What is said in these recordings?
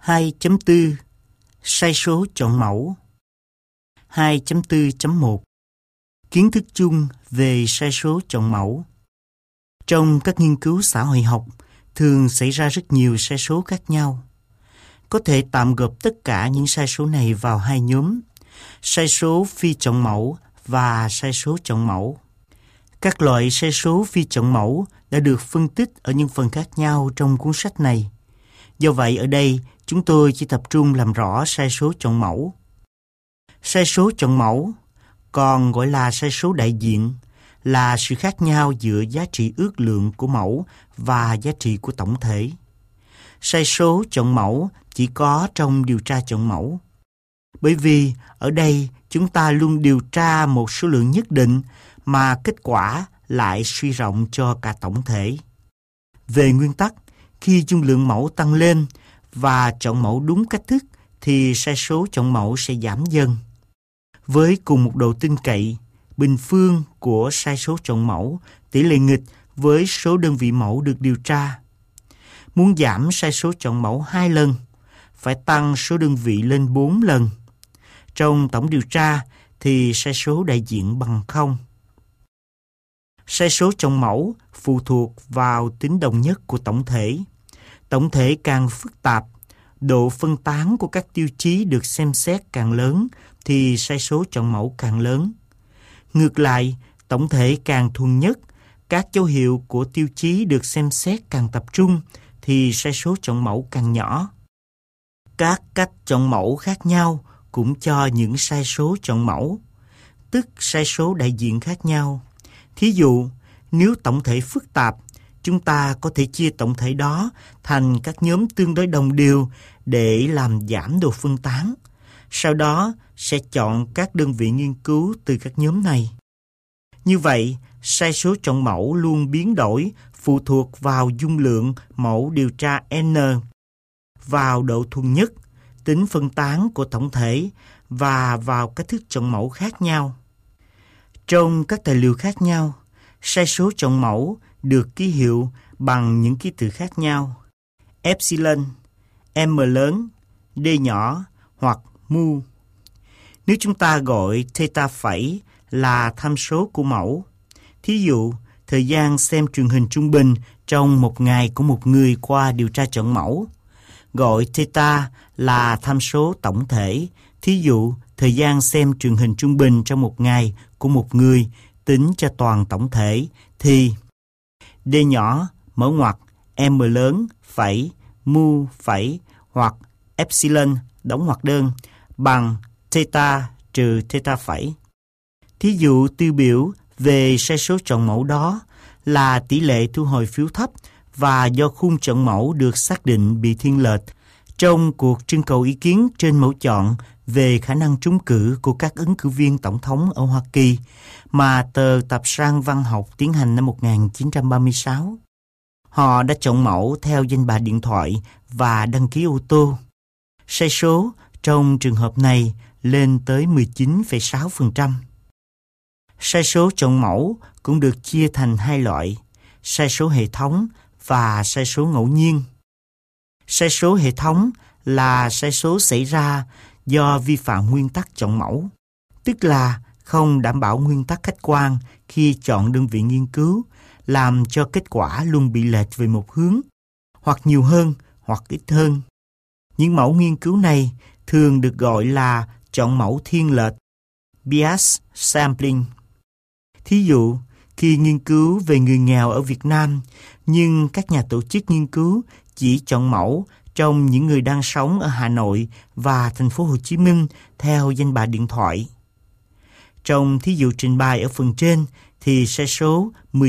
2.4 Sai số chọn mẫu. 2.4.1 Kiến thức chung về sai số chọn mẫu. Trong các nghiên cứu xã hội học, thường xảy ra rất nhiều sai số khác nhau. Có thể tạm gộp tất cả những sai số này vào hai nhóm: sai số phi chọn mẫu và sai số chọn mẫu. Các loại sai số phi chọn mẫu đã được phân tích ở những phần khác nhau trong cuốn sách này. Do vậy, ở đây chúng tôi chỉ tập trung làm rõ sai số chọn mẫu. Sai số chọn mẫu, còn gọi là sai số đại diện, là sự khác nhau giữa giá trị ước lượng của mẫu và giá trị của tổng thể. Sai số chọn mẫu chỉ có trong điều tra chọn mẫu. Bởi vì ở đây chúng ta luôn điều tra một số lượng nhất định mà kết quả lại suy rộng cho cả tổng thể. Về nguyên tắc, khi dung lượng mẫu tăng lên và chọn mẫu đúng cách thức thì sai số chọn mẫu sẽ giảm dần. Với cùng một độ tin cậy, bình phương của sai số chọn mẫu tỷ lệ nghịch với số đơn vị mẫu được điều tra. Muốn giảm sai số chọn mẫu 2 lần, phải tăng số đơn vị lên 4 lần. Trong tổng điều tra thì sai số đại diện bằng 0. Sai số chọn mẫu phụ thuộc vào tính đồng nhất của tổng thể. Tổng thể càng phức tạp, độ phân tán của các tiêu chí được xem xét càng lớn thì sai số chọn mẫu càng lớn. Ngược lại, tổng thể càng thuần nhất, các dấu hiệu của tiêu chí được xem xét càng tập trung thì sai số chọn mẫu càng nhỏ. Các cách chọn mẫu khác nhau cũng cho những sai số chọn mẫu, tức sai số đại diện khác nhau. Thí dụ, nếu tổng thể phức tạp, chúng ta có thể chia tổng thể đó thành các nhóm tương đối đồng đều để làm giảm độ phân tán. Sau đó sẽ chọn các đơn vị nghiên cứu từ các nhóm này. Như vậy, sai số chọn mẫu luôn biến đổi phụ thuộc vào dung lượng mẫu điều tra N, vào độ thuần nhất, tính phân tán của tổng thể và vào cách thức chọn mẫu khác nhau. Trong các tài liệu khác nhau, sai số chọn mẫu được ký hiệu bằng những ký tự khác nhau: epsilon, m lớn, d nhỏ hoặc mu. Nếu chúng ta gọi theta phẩy là tham số của mẫu, thí dụ thời gian xem truyền hình trung bình trong một ngày của một người qua điều tra chọn mẫu, gọi theta là tham số tổng thể, thí dụ thời gian xem truyền hình trung bình trong một ngày của một người tính cho toàn tổng thể, thì d nhỏ mở ngoặc, m lớn phẩy, mu phẩy hoặc epsilon đóng ngoặc đơn bằng theta trừ theta phẩy. Thí dụ tiêu biểu về sai số chọn mẫu đó là tỷ lệ thu hồi phiếu thấp và do khung chọn mẫu được xác định bị thiên lệch trong cuộc trưng cầu ý kiến trên mẫu chọn về khả năng trúng cử của các ứng cử viên tổng thống ở Hoa Kỳ mà tờ Tạp san Văn học tiến hành năm 1936. Họ đã chọn mẫu theo danh bạ điện thoại và đăng ký ô tô. Sai số trong trường hợp này lên tới 19,6%. Sai số chọn mẫu cũng được chia thành hai loại: sai số hệ thống và sai số ngẫu nhiên. Sai số hệ thống là sai số xảy ra do vi phạm nguyên tắc chọn mẫu, tức là không đảm bảo nguyên tắc khách quan khi chọn đơn vị nghiên cứu, làm cho kết quả luôn bị lệch về một hướng, hoặc nhiều hơn hoặc ít hơn. Những mẫu nghiên cứu này thường được gọi là chọn mẫu thiên lệch, bias sampling. Thí dụ, khi nghiên cứu về người nghèo ở Việt Nam, nhưng các nhà tổ chức nghiên cứu chỉ chọn mẫu trong những người đang sống ở Hà Nội và thành phố Hồ Chí Minh theo danh bạ điện thoại. Trong thí dụ trình bày ở phần trên thì sai số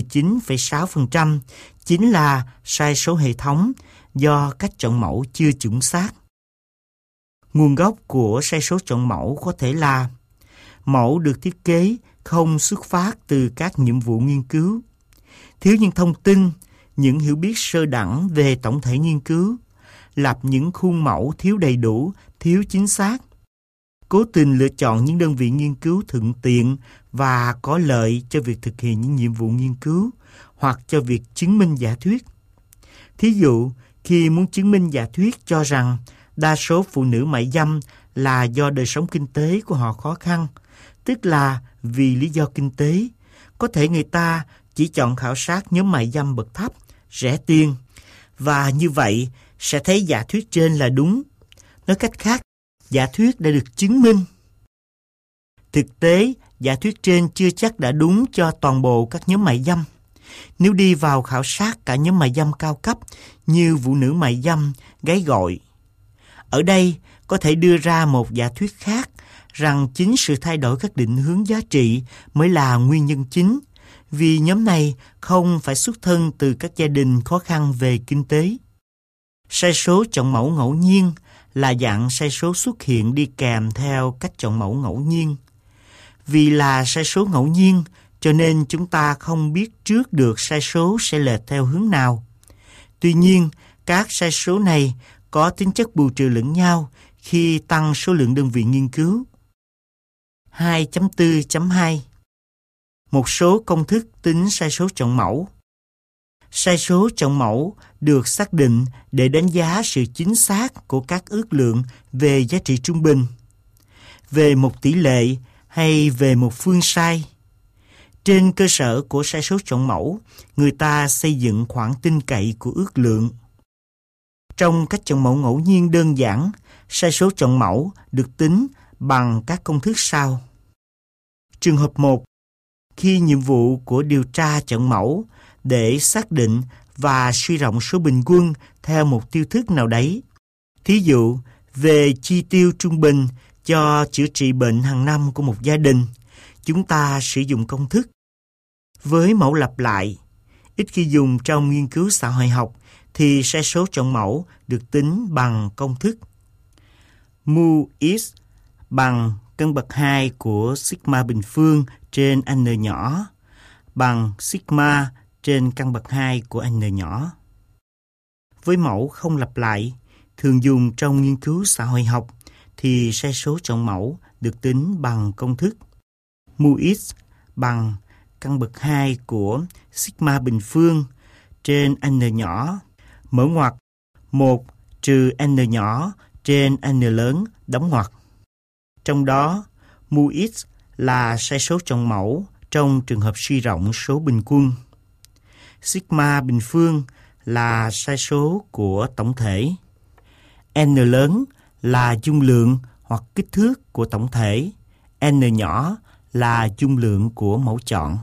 19,6% chính là sai số hệ thống do cách chọn mẫu chưa chuẩn xác. Nguồn gốc của sai số chọn mẫu có thể là mẫu được thiết kế không xuất phát từ các nhiệm vụ nghiên cứu, thiếu những thông tin, những hiểu biết sơ đẳng về tổng thể nghiên cứu, lập những khuôn mẫu thiếu đầy đủ, thiếu chính xác, cố tình lựa chọn những đơn vị nghiên cứu thuận tiện và có lợi cho việc thực hiện những nhiệm vụ nghiên cứu hoặc cho việc chứng minh giả thuyết. Thí dụ, khi muốn chứng minh giả thuyết cho rằng đa số phụ nữ mại dâm là do đời sống kinh tế của họ khó khăn, tức là vì lý do kinh tế. Có thể người ta chỉ chọn khảo sát nhóm mại dâm bậc thấp, rẻ tiền, và như vậy sẽ thấy giả thuyết trên là đúng. Nói cách khác, giả thuyết đã được chứng minh. Thực tế, giả thuyết trên chưa chắc đã đúng cho toàn bộ các nhóm mại dâm. Nếu đi vào khảo sát cả nhóm mại dâm cao cấp như phụ nữ mại dâm, gái gọi. Ở đây có thể đưa ra một giả thuyết khác rằng chính sự thay đổi các định hướng giá trị mới là nguyên nhân chính, vì nhóm này không phải xuất thân từ các gia đình khó khăn về kinh tế. Sai số chọn mẫu ngẫu nhiên là dạng sai số xuất hiện đi kèm theo cách chọn mẫu ngẫu nhiên. Vì là sai số ngẫu nhiên, cho nên chúng ta không biết trước được sai số sẽ lệch theo hướng nào. Tuy nhiên, các sai số này có tính chất bù trừ lẫn nhau khi tăng số lượng đơn vị nghiên cứu. 2.4.2 Một số công thức tính sai số chọn mẫu. Sai số chọn mẫu được xác định để đánh giá sự chính xác của các ước lượng về giá trị trung bình, về một tỷ lệ hay về một phương sai. Trên cơ sở của sai số chọn mẫu, người ta xây dựng khoảng tin cậy của ước lượng. Trong cách chọn mẫu ngẫu nhiên đơn giản, sai số chọn mẫu được tính bằng các công thức sau. Trường hợp 1. Khi nhiệm vụ của điều tra chọn mẫu để xác định và suy rộng số bình quân theo một tiêu thức nào đấy. Thí dụ, về chi tiêu trung bình cho chữa trị bệnh hàng năm của một gia đình, chúng ta sử dụng công thức. Với mẫu lặp lại, ít khi dùng trong nghiên cứu xã hội học, thì sai số chọn mẫu được tính bằng công thức mu x bằng căn bậc 2 của sigma bình phương trên n nhỏ bằng sigma trên căn bậc 2 của n nhỏ. Với mẫu không lặp lại, thường dùng trong nghiên cứu xã hội học, thì sai số chọn mẫu được tính bằng công thức mu x bằng căn bậc 2 của sigma bình phương trên n nhỏ mở ngoặc 1 trừ n nhỏ trên n lớn đóng ngoặc. Trong đó, mu x là sai số chọn mẫu trong trường hợp suy rộng số bình quân. Sigma bình phương là sai số của tổng thể. N lớn là dung lượng hoặc kích thước của tổng thể. N nhỏ là dung lượng của mẫu chọn.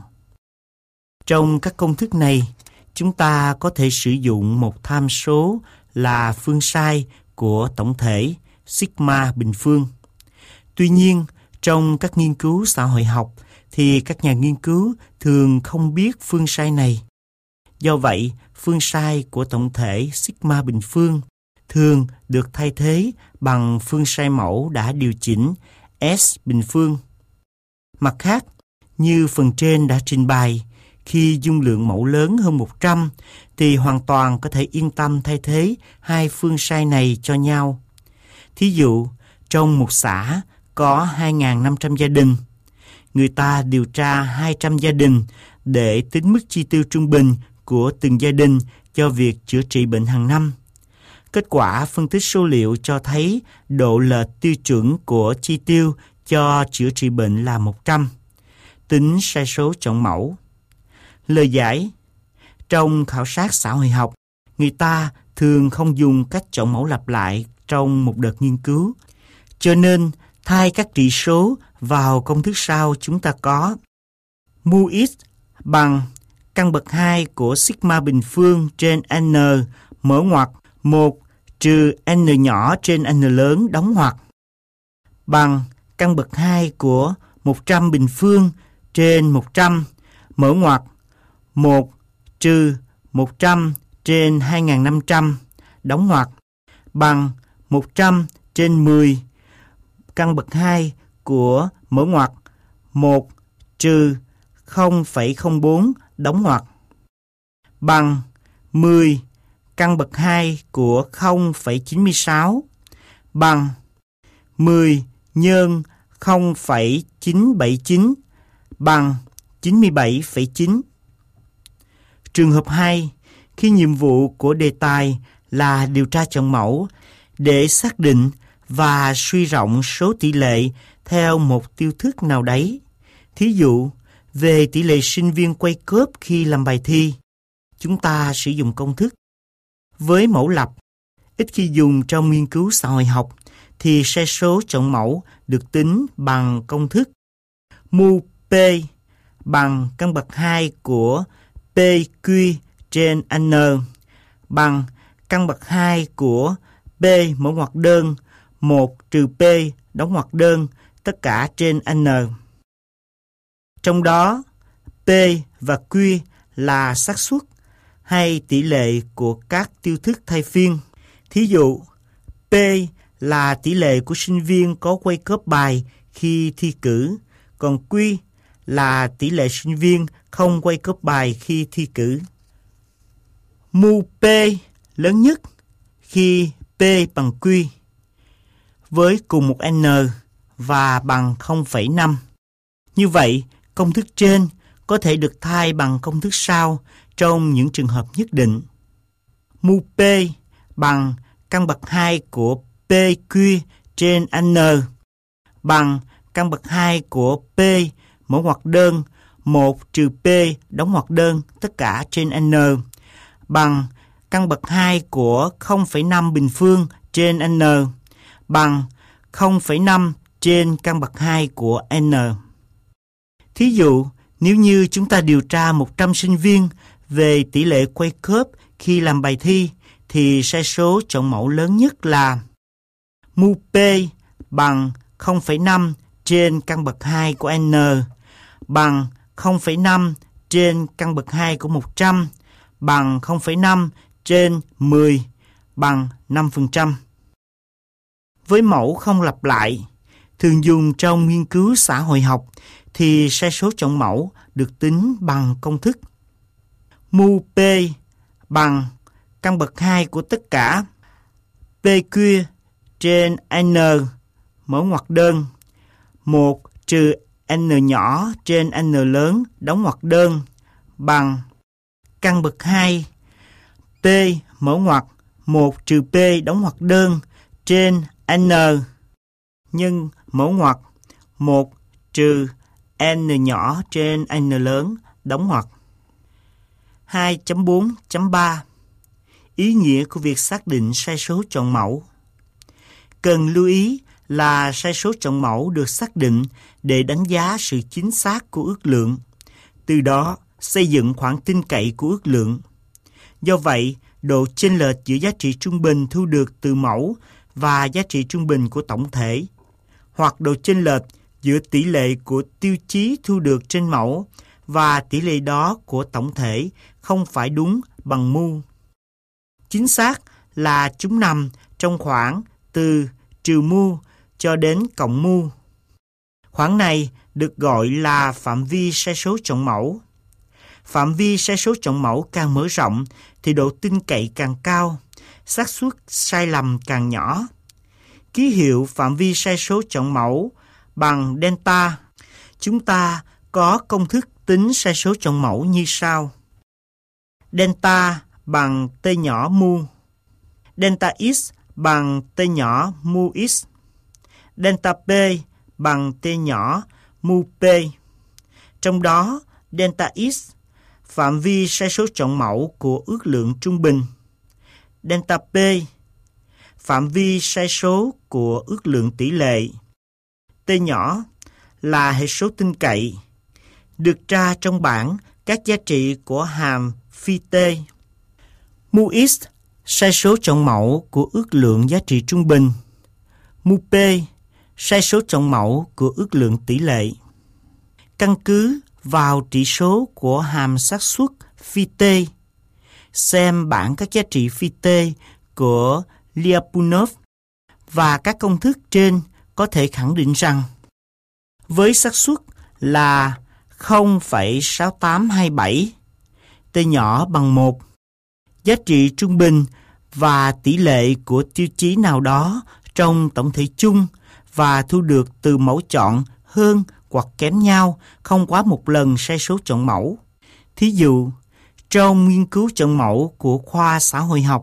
Trong các công thức này, chúng ta có thể sử dụng một tham số là phương sai của tổng thể sigma bình phương. Tuy nhiên, trong các nghiên cứu xã hội học thì các nhà nghiên cứu thường không biết phương sai này. Do vậy, phương sai của tổng thể sigma bình phương thường được thay thế bằng phương sai mẫu đã điều chỉnh S bình phương. Mặt khác, như phần trên đã trình bày, khi dung lượng mẫu lớn hơn 100 thì hoàn toàn có thể yên tâm thay thế hai phương sai này cho nhau. Thí dụ, trong một xã có 2.500 gia đình, người ta điều tra 200 gia đình để tính mức chi tiêu trung bình của từng gia đình cho việc chữa trị bệnh hàng năm. Kết quả phân tích số liệu cho thấy độ lệch tiêu chuẩn của chi tiêu cho chữa trị bệnh là 100. Tính sai số chọn mẫu. Lời giải: trong khảo sát xã hội học, người ta thường không dùng cách chọn mẫu lặp lại trong một đợt nghiên cứu. Cho nên, thay các trị số vào công thức sau chúng ta có mu x bằng căn bậc 2 của sigma bình phương trên n mở ngoặc 1 trừ n nhỏ trên n lớn đóng ngoặc bằng căn bậc 2 của 100 bình phương trên 100 mở ngoặc 1 trừ 100 trên 2.500 đóng ngoặc bằng 100 trên 10 căn bậc 2 của mở ngoặc 1 trừ 0,04 đóng ngoặc bằng 10 căn bậc 2 của 0,96 bằng 10 nhân 0,979 bằng 97,9. Trường hợp 2, khi nhiệm vụ của đề tài là điều tra chọn mẫu để xác định và suy rộng số tỷ lệ theo một tiêu thức nào đấy. Thí dụ, về tỷ lệ sinh viên quay cớp khi làm bài thi, chúng ta sử dụng công thức. Với mẫu lập, ít khi dùng trong nghiên cứu xã hội học, thì sai số chọn mẫu được tính bằng công thức mu P bằng căn bậc 2 của PQ trên N bằng căn bậc 2 của P mở ngoặc đơn 1 trừ P đóng ngoặc đơn tất cả trên N. Trong đó, P và Q là xác suất hay tỷ lệ của các tiêu thức thay phiên. Thí dụ, P là tỷ lệ của sinh viên có quay cóp bài khi thi cử, còn Q là tỷ lệ sinh viên không quay cóp bài khi thi cử. Mu P lớn nhất khi P bằng Q với cùng một N và bằng 0,5. Như vậy, công thức trên có thể được thay bằng công thức sau trong những trường hợp nhất định. Mu P bằng căn bậc 2 của PQ trên N bằng căn bậc 2 của P mở ngoặc đơn 1 trừ P đóng ngoặc đơn tất cả trên N bằng căn bậc 2 của 0,5 bình phương trên N bằng 0,5 trên căn bậc 2 của N. Thí dụ, nếu như chúng ta điều tra 100 sinh viên về tỷ lệ quay cớp khi làm bài thi, thì sai số chọn mẫu lớn nhất là mu P bằng 0,5 trên căn bậc 2 của N bằng 0,5 trên căn bậc 2 của 100 bằng 0,5 trên 10 bằng 5%. Với mẫu không lặp lại, thường dùng trong nghiên cứu xã hội học, thì sai số chọn mẫu được tính bằng công thức mu P bằng căn bậc 2 của tất cả PQ trên N mở ngoặc đơn 1 trừ N nhỏ trên N lớn đóng ngoặc đơn bằng căn bậc 2 P mở ngoặc 1 trừ P đóng ngoặc đơn trên N nhân mở ngoặc 1 trừ N nhỏ trên N lớn đóng ngoặc. 2.4.3 Ý nghĩa của việc xác định sai số chọn mẫu. Cần lưu ý là sai số chọn mẫu được xác định để đánh giá sự chính xác của ước lượng, từ đó xây dựng khoảng tin cậy của ước lượng. Do vậy, độ chênh lệch giữa giá trị trung bình thu được từ mẫu và giá trị trung bình của tổng thể, hoặc độ chênh lệch giữa tỷ lệ của tiêu chí thu được trên mẫu và tỷ lệ đó của tổng thể không phải đúng bằng mu. Chính xác là chúng nằm trong khoảng từ trừ mu cho đến cộng mu. Khoảng này được gọi là phạm vi sai số chọn mẫu. Phạm vi sai số chọn mẫu càng mở rộng thì độ tin cậy càng cao, xác suất sai lầm càng nhỏ. Ký hiệu phạm vi sai số chọn mẫu bằng delta. Chúng ta có công thức tính sai số chọn mẫu như sau. Delta bằng T nhỏ mu. Delta X bằng T nhỏ mu X. Delta P bằng T nhỏ mu P. Trong đó, delta X phạm vi sai số chọn mẫu của ước lượng trung bình. Delta P phạm vi sai số của ước lượng tỷ lệ. T nhỏ là hệ số tin cậy, được tra trong bảng các giá trị của hàm phi T. Mu X sai số chọn mẫu của ước lượng giá trị trung bình. Mu P sai số chọn mẫu của ước lượng tỷ lệ. Căn cứ vào chỉ số của hàm xác suất phi T, xem bảng các giá trị phi T của Lyapunov và các công thức trên có thể khẳng định rằng với xác suất là 0,6827, T nhỏ bằng 1, giá trị trung bình và tỷ lệ của tiêu chí nào đó trong tổng thể chung và thu được từ mẫu chọn hơn hoặc kém nhau không quá một lần sai số chọn mẫu. Thí dụ, trong nghiên cứu chọn mẫu của khoa xã hội học,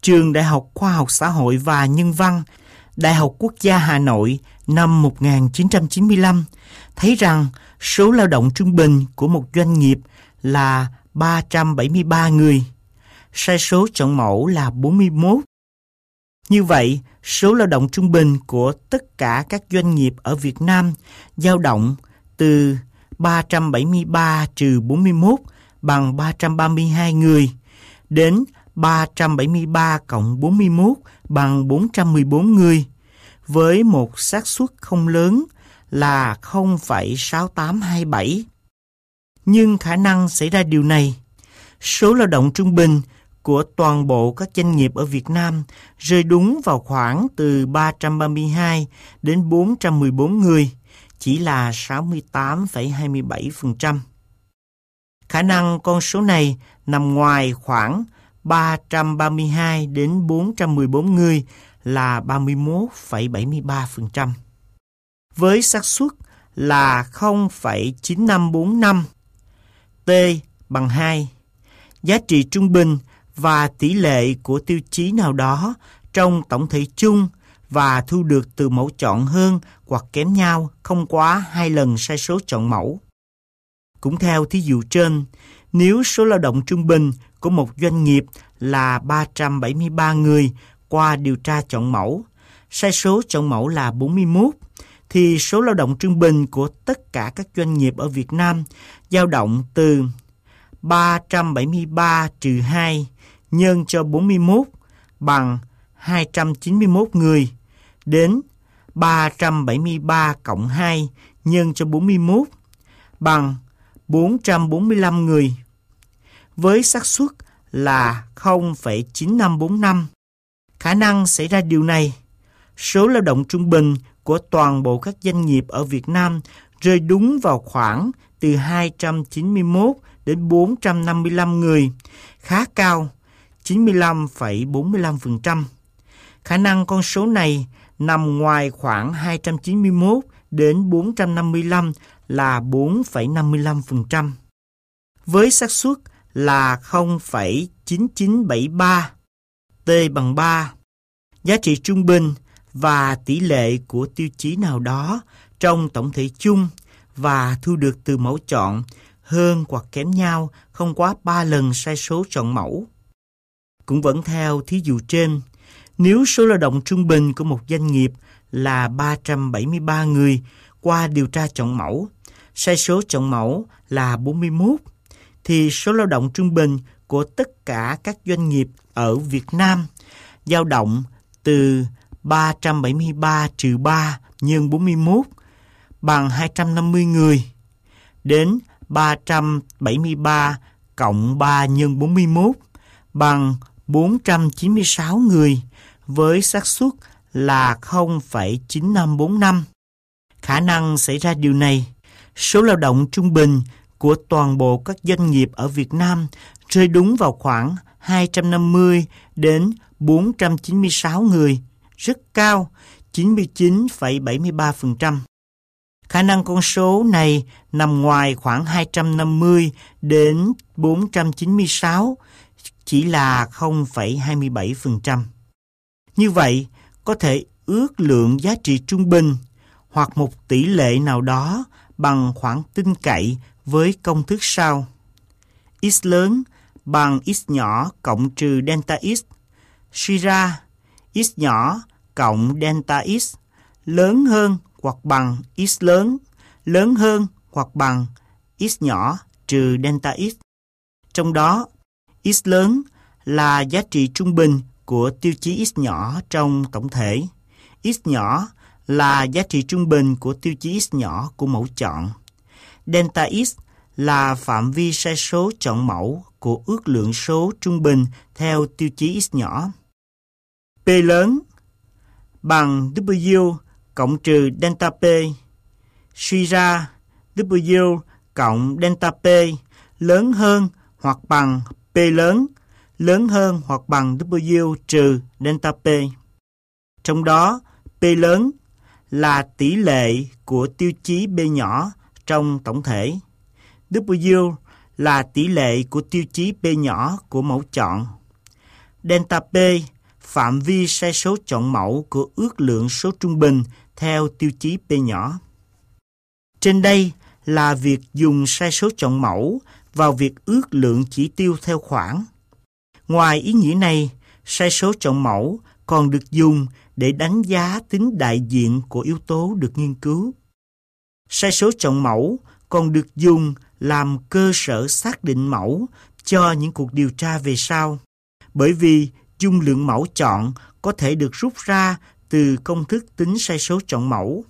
Trường Đại học Khoa học Xã hội và Nhân văn, Đại học Quốc gia Hà Nội năm 1995 thấy rằng số lao động trung bình của một doanh nghiệp là 373 người. Sai số chọn mẫu là 41. Như vậy, số lao động trung bình của tất cả các doanh nghiệp ở Việt Nam dao động từ 373 trừ 41 bằng 332 người đến 373 cộng 41 bằng 414 người, với một xác suất không lớn là 0,6827. Nhưng khả năng xảy ra điều này, số lao động trung bình của toàn bộ các doanh nghiệp ở Việt Nam rơi đúng vào khoảng từ 332 đến 414 người, chỉ là 68,27%. Khả năng con số này nằm ngoài khoảng 332 đến 414 người là 31,73%. Với xác suất là 0,9545, T bằng 2, giá trị trung bình và tỷ lệ của tiêu chí nào đó trong tổng thể chung và thu được từ mẫu chọn hơn hoặc kém nhau không quá 2 lần sai số chọn mẫu. Cũng theo thí dụ trên, nếu số lao động trung bình của một doanh nghiệp là 373 người qua điều tra chọn mẫu, sai số chọn mẫu là 41, thì số lao động trung bình của tất cả các doanh nghiệp ở Việt Nam dao động từ 373 trừ 2 nhân cho 41 bằng 291 người đến 373 cộng 2 nhân cho 41 bằng 445 người. Với xác suất là 0,9545, khả năng xảy ra điều này, số lao động trung bình của toàn bộ các doanh nghiệp ở Việt Nam rơi đúng vào khoảng từ 291 đến 455 người, khá cao, 95,45%. Khả năng con số này nằm ngoài khoảng 291 đến 455 là 4,55%. Với xác suất là 0,9973, T bằng 3, giá trị trung bình và tỷ lệ của tiêu chí nào đó trong tổng thể chung và thu được từ mẫu chọn hơn hoặc kém nhau không quá 3 lần sai số chọn mẫu. Cũng vẫn theo thí dụ trên, nếu số lao động trung bình của một doanh nghiệp là 373 người qua điều tra chọn mẫu, sai số chọn mẫu là 41, thì số lao động trung bình của tất cả các doanh nghiệp ở Việt Nam dao động từ 373 trừ 3 nhân 41 bằng 250 người đến 373 cộng 3 nhân 41 bằng 496 người, với xác suất là 0,9545. Khả năng xảy ra điều này, số lao động trung bình của toàn bộ các doanh nghiệp ở Việt Nam rơi đúng vào khoảng 250 đến 496 người, rất cao, 99,73%. Khả năng con số này nằm ngoài khoảng 250 đến 496, chỉ là 0,27%. Như vậy, có thể ước lượng giá trị trung bình hoặc một tỷ lệ nào đó bằng khoảng tin cậy với công thức sau. X lớn bằng x nhỏ cộng trừ delta x. Suy ra, x nhỏ cộng delta x lớn hơn hoặc bằng x lớn hơn hoặc bằng x nhỏ trừ delta x. Trong đó, x lớn là giá trị trung bình của tiêu chí x nhỏ trong tổng thể. X nhỏ là giá trị trung bình của tiêu chí x nhỏ của mẫu chọn. Delta x là phạm vi sai số chọn mẫu của ước lượng số trung bình theo tiêu chí x nhỏ. P lớn bằng W cộng trừ delta P. Suy ra, W cộng delta P lớn hơn hoặc bằng P lớn hơn hoặc bằng W trừ delta P. Trong đó, P lớn là tỷ lệ của tiêu chí B nhỏ trong tổng thể. W là tỷ lệ của tiêu chí P nhỏ của mẫu chọn. Delta P phạm vi sai số chọn mẫu của ước lượng số trung bình theo tiêu chí P nhỏ. Trên đây là việc dùng sai số chọn mẫu vào việc ước lượng chỉ tiêu theo khoảng. Ngoài ý nghĩa này, sai số chọn mẫu còn được dùng để đánh giá tính đại diện của yếu tố được nghiên cứu. Sai số chọn mẫu còn được dùng làm cơ sở xác định mẫu cho những cuộc điều tra về sau, bởi vì dung lượng mẫu chọn có thể được rút ra từ công thức tính sai số chọn mẫu.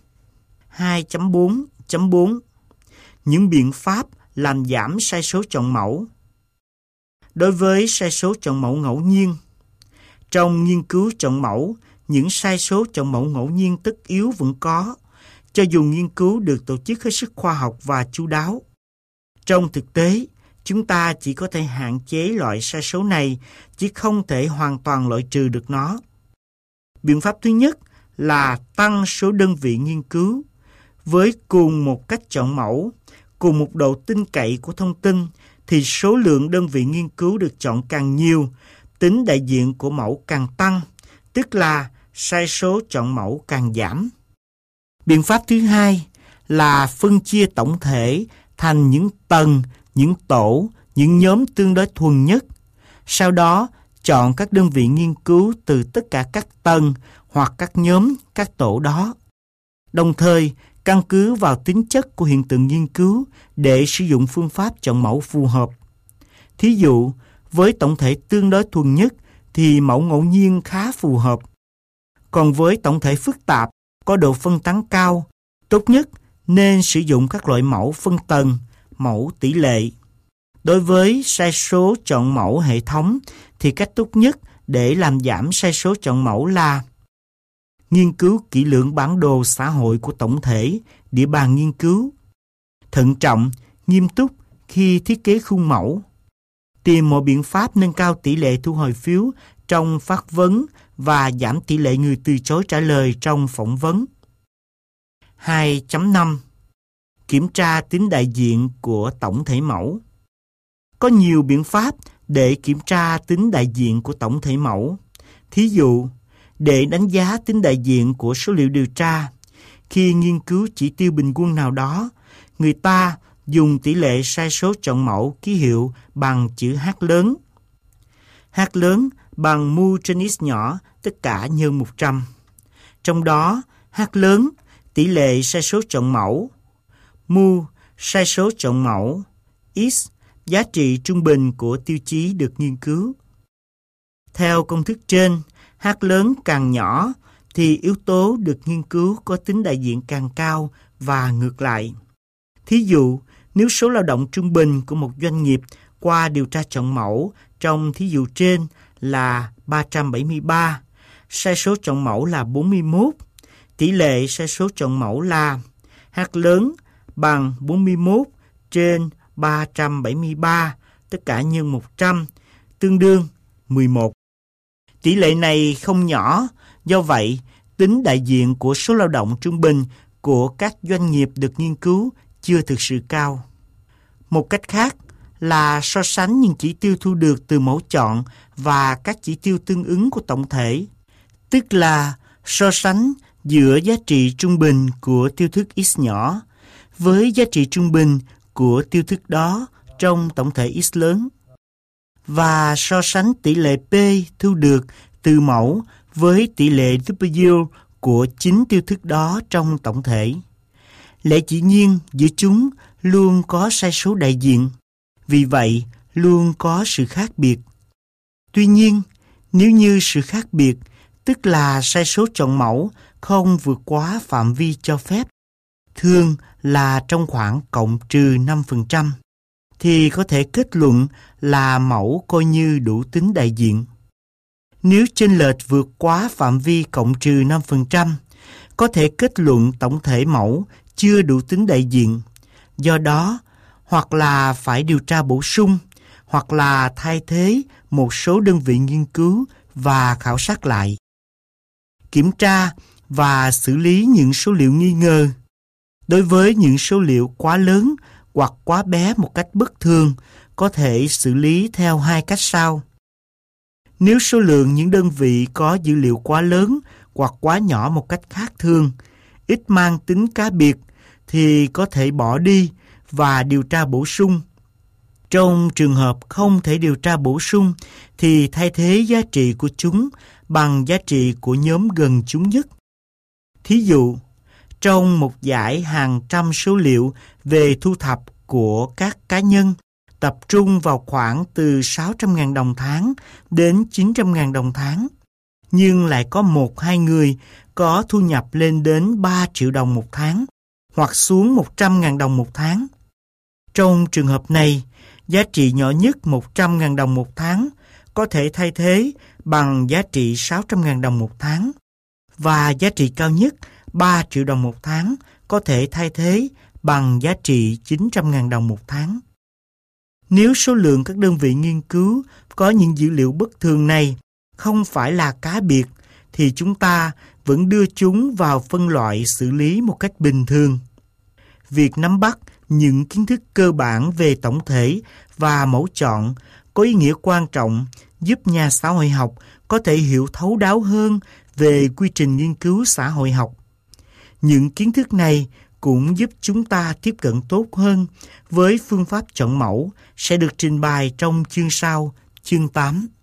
2.4.4 Những biện pháp làm giảm sai số chọn mẫu. Đối với sai số chọn mẫu ngẫu nhiên, trong nghiên cứu chọn mẫu, những sai số chọn mẫu ngẫu nhiên tất yếu vẫn có, cho dù nghiên cứu được tổ chức hết sức khoa học và chu đáo. Trong thực tế, chúng ta chỉ có thể hạn chế loại sai số này, chứ không thể hoàn toàn loại trừ được nó. Biện pháp thứ nhất là tăng số đơn vị nghiên cứu. Với cùng một cách chọn mẫu, cùng một độ tin cậy của thông tin, thì số lượng đơn vị nghiên cứu được chọn càng nhiều, tính đại diện của mẫu càng tăng, tức là sai số chọn mẫu càng giảm. Biện pháp thứ hai là phân chia tổng thể thành những tầng, những tổ, những nhóm tương đối thuần nhất. Sau đó, chọn các đơn vị nghiên cứu từ tất cả các tầng hoặc các nhóm, các tổ đó. Đồng thời, căn cứ vào tính chất của hiện tượng nghiên cứu để sử dụng phương pháp chọn mẫu phù hợp. Thí dụ, với tổng thể tương đối thuần nhất thì mẫu ngẫu nhiên khá phù hợp. Còn với tổng thể phức tạp, có độ phân tán cao, tốt nhất nên sử dụng các loại mẫu phân tầng, mẫu tỷ lệ. Đối với sai số chọn mẫu hệ thống thì cách tốt nhất để làm giảm sai số chọn mẫu là nghiên cứu kỹ lưỡng bản đồ xã hội của tổng thể, địa bàn nghiên cứu, thận trọng, nghiêm túc khi thiết kế khuôn mẫu, tìm mọi biện pháp nâng cao tỷ lệ thu hồi phiếu trong phát vấn và giảm tỷ lệ người từ chối trả lời trong phỏng vấn. 2.5 Kiểm tra tính đại diện của tổng thể mẫu. Có nhiều biện pháp để kiểm tra tính đại diện của tổng thể mẫu. Thí dụ, để đánh giá tính đại diện của số liệu điều tra, khi nghiên cứu chỉ tiêu bình quân nào đó, người ta dùng tỷ lệ sai số chọn mẫu ký hiệu bằng chữ H lớn. H lớn bằng mu trên x nhỏ, tất cả nhân 100. Trong đó, H lớn tỷ lệ sai số chọn mẫu, mu sai số chọn mẫu, x giá trị trung bình của tiêu chí được nghiên cứu. Theo công thức trên, H lớn càng nhỏ thì yếu tố được nghiên cứu có tính đại diện càng cao và ngược lại. Thí dụ, nếu số lao động trung bình của một doanh nghiệp qua điều tra chọn mẫu trong thí dụ trên là 373, sai số chọn mẫu là 41, tỷ lệ sai số chọn mẫu là H lớn bằng 41 trên 373, tất cả nhân 100, tương đương 11. Tỷ lệ này không nhỏ, do vậy, tính đại diện của số lao động trung bình của các doanh nghiệp được nghiên cứu chưa thực sự cao. Một cách khác là so sánh những chỉ tiêu thu được từ mẫu chọn và các chỉ tiêu tương ứng của tổng thể, tức là so sánh giữa giá trị trung bình của tiêu thức x nhỏ với giá trị trung bình của tiêu thức đó trong tổng thể x lớn, và so sánh tỷ lệ P thu được từ mẫu với tỷ lệ W của chính tiêu thức đó trong tổng thể. Lẽ dĩ nhiên giữa chúng luôn có sai số đại diện, vì vậy luôn có sự khác biệt. Tuy nhiên, nếu như sự khác biệt, tức là sai số chọn mẫu không vượt quá phạm vi cho phép, thường là trong khoảng cộng trừ 5%, thì có thể kết luận là mẫu coi như đủ tính đại diện. Nếu chênh lệch vượt quá phạm vi cộng trừ 5%, có thể kết luận tổng thể mẫu chưa đủ tính đại diện. Do đó, hoặc là phải điều tra bổ sung, hoặc là thay thế một số đơn vị nghiên cứu và khảo sát lại. Kiểm tra và xử lý những số liệu nghi ngờ. Đối với những số liệu quá lớn hoặc quá bé một cách bất thường, có thể xử lý theo hai cách sau. Nếu số lượng những đơn vị có dữ liệu quá lớn hoặc quá nhỏ một cách khác thường, ít mang tính cá biệt, thì có thể bỏ đi và điều tra bổ sung. Trong trường hợp không thể điều tra bổ sung, thì thay thế giá trị của chúng bằng giá trị của nhóm gần chúng nhất. Thí dụ, trong một dải hàng trăm số liệu về thu thập của các cá nhân, tập trung vào khoảng từ 600.000 đồng tháng đến 900.000 đồng tháng, nhưng lại có 1-2 người có thu nhập lên đến 3 triệu đồng một tháng, hoặc xuống 100.000 đồng một tháng. Trong trường hợp này, giá trị nhỏ nhất 100.000 đồng một tháng có thể thay thế bằng giá trị 600.000 đồng một tháng, và giá trị cao nhất 3 triệu đồng một tháng có thể thay thế bằng giá trị 900.000 đồng một tháng. Nếu số lượng các đơn vị nghiên cứu có những dữ liệu bất thường này không phải là cá biệt, thì chúng ta vẫn đưa chúng vào phân loại xử lý một cách bình thường. Việc nắm bắt những kiến thức cơ bản về tổng thể và mẫu chọn có ý nghĩa quan trọng, giúp nhà xã hội học có thể hiểu thấu đáo hơn về quy trình nghiên cứu xã hội học. Những kiến thức này cũng giúp chúng ta tiếp cận tốt hơn với phương pháp chọn mẫu sẽ được trình bày trong chương sau, chương 8.